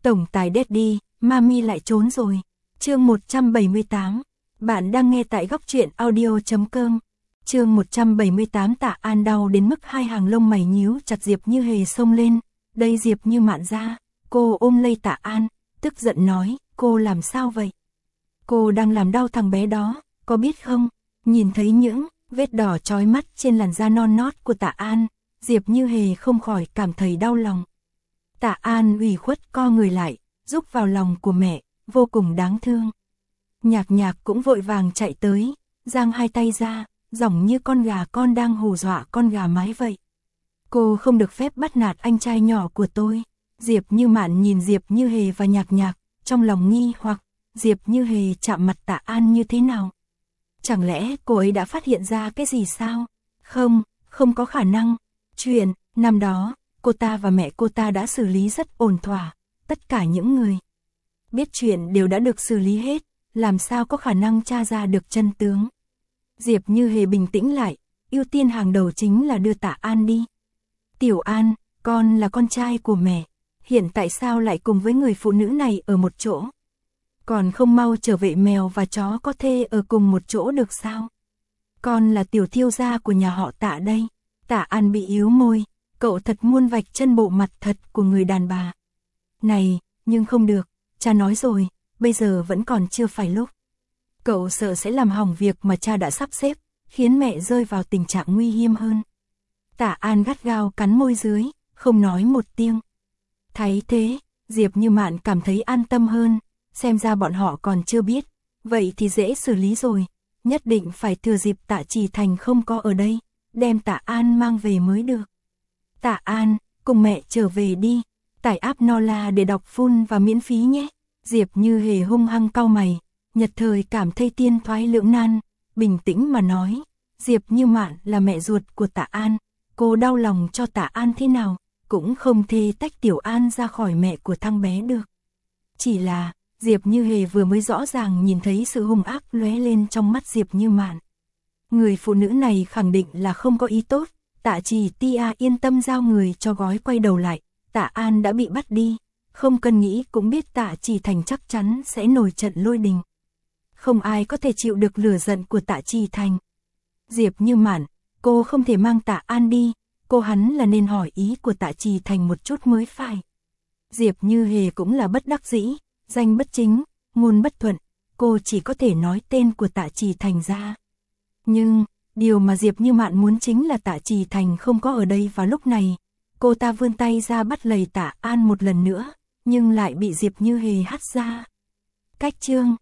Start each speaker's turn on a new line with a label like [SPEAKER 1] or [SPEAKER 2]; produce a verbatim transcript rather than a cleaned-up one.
[SPEAKER 1] Tổng tài Daddy, Mami lại trốn rồi. Chương một trăm bảy mươi tám. Bạn đang nghe tại góc truyện audio chấm com. Chương một trăm bảy mươi tám. Tạ An đau đến mức hai hàng lông mày nhíu chặt. Diệp Như Hề xông lên, đây Diệp Như Mạn ra. Cô ôm lấy Tạ An, tức giận nói, cô làm sao vậy? Cô đang làm đau thằng bé đó, có biết không? Nhìn thấy những vết đỏ chói mắt trên làn da non nót của Tạ An, Diệp Như Hề không khỏi cảm thấy đau lòng. Tạ An ủy khuất co người lại, rúc vào lòng của mẹ, vô cùng đáng thương. Nhạc Nhạc cũng vội vàng chạy tới, giang hai tay ra, giọng như con gà con đang hù dọa con gà mái vậy. Cô không được phép bắt nạt anh trai nhỏ của tôi. Diệp Như Mạn nhìn Diệp Như Hề và Nhạc Nhạc, trong lòng nghi hoặc, Diệp Như Hề chạm mặt Tạ An như thế nào? Chẳng lẽ cô ấy đã phát hiện ra cái gì sao? Không, không có khả năng. Chuyện, năm đó, cô ta và mẹ cô ta đã xử lý rất ổn thỏa. Tất cả những người biết chuyện đều đã được xử lý hết, làm sao có khả năng tra ra được chân tướng. Diệp Như Hề bình tĩnh lại, ưu tiên hàng đầu chính là đưa Tạ An đi. Tiểu An, con là con trai của mẹ, hiện tại sao lại cùng với người phụ nữ này ở một chỗ? Còn không mau trở về, mèo và chó có thể ở cùng một chỗ được sao? Con là tiểu thiêu gia của nhà họ Tạ đây. Tạ An bị yếu môi, cậu thật muốn vạch chân bộ mặt thật của người đàn bà. Này, nhưng không được, cha nói rồi, bây giờ vẫn còn chưa phải lúc. Cậu sợ sẽ làm hỏng việc mà cha đã sắp xếp, khiến mẹ rơi vào tình trạng nguy hiểm hơn. Tạ An gắt gao cắn môi dưới, không nói một tiếng. Thấy thế, Diệp Như Mạn cảm thấy an tâm hơn, xem ra bọn họ còn chưa biết, vậy thì dễ xử lý rồi, nhất định phải thừa dịp Tạ Chỉ Thành không có ở đây, đem Tạ An mang về mới được. Tạ An, cùng mẹ trở về đi, tải app Nola để đọc full và miễn phí nhé. Diệp Như Hề hung hăng cau mày, nhất thời cảm thấy tiên thoái lưỡng nan, bình tĩnh mà nói, Diệp Như Mạn là mẹ ruột của Tạ An, cô đau lòng cho Tạ An thế nào, cũng không thể tách Tiểu An ra khỏi mẹ của thằng bé được. Chỉ là, Diệp Như Hề vừa mới rõ ràng nhìn thấy sự hung ác lóe lên trong mắt Diệp Như Mạn. Người phụ nữ này khẳng định là không có ý tốt. Tạ Chỉ Tia yên tâm giao người cho gói. Quay đầu lại, Tạ An đã bị bắt đi, không cần nghĩ cũng biết Tạ Chỉ Thành chắc chắn sẽ nổi trận lôi đình. Không ai có thể chịu được lửa giận của Tạ Chỉ Thành. Diệp Như Mạn, cô không thể mang Tạ An đi, cô hắn là nên hỏi ý của Tạ Chỉ Thành một chút mới phải. Diệp Như Hề cũng là bất đắc dĩ, danh bất chính, ngôn bất thuận, cô chỉ có thể nói tên của Tạ Chỉ Thành ra. Nhưng, điều mà Diệp Như Mạn muốn chính là Tạ Chỉ Thành không có ở đây vào lúc này. Cô ta vươn tay ra bắt lấy Tạ An một lần nữa, nhưng lại bị Diệp Như Hề hất ra. Cách chương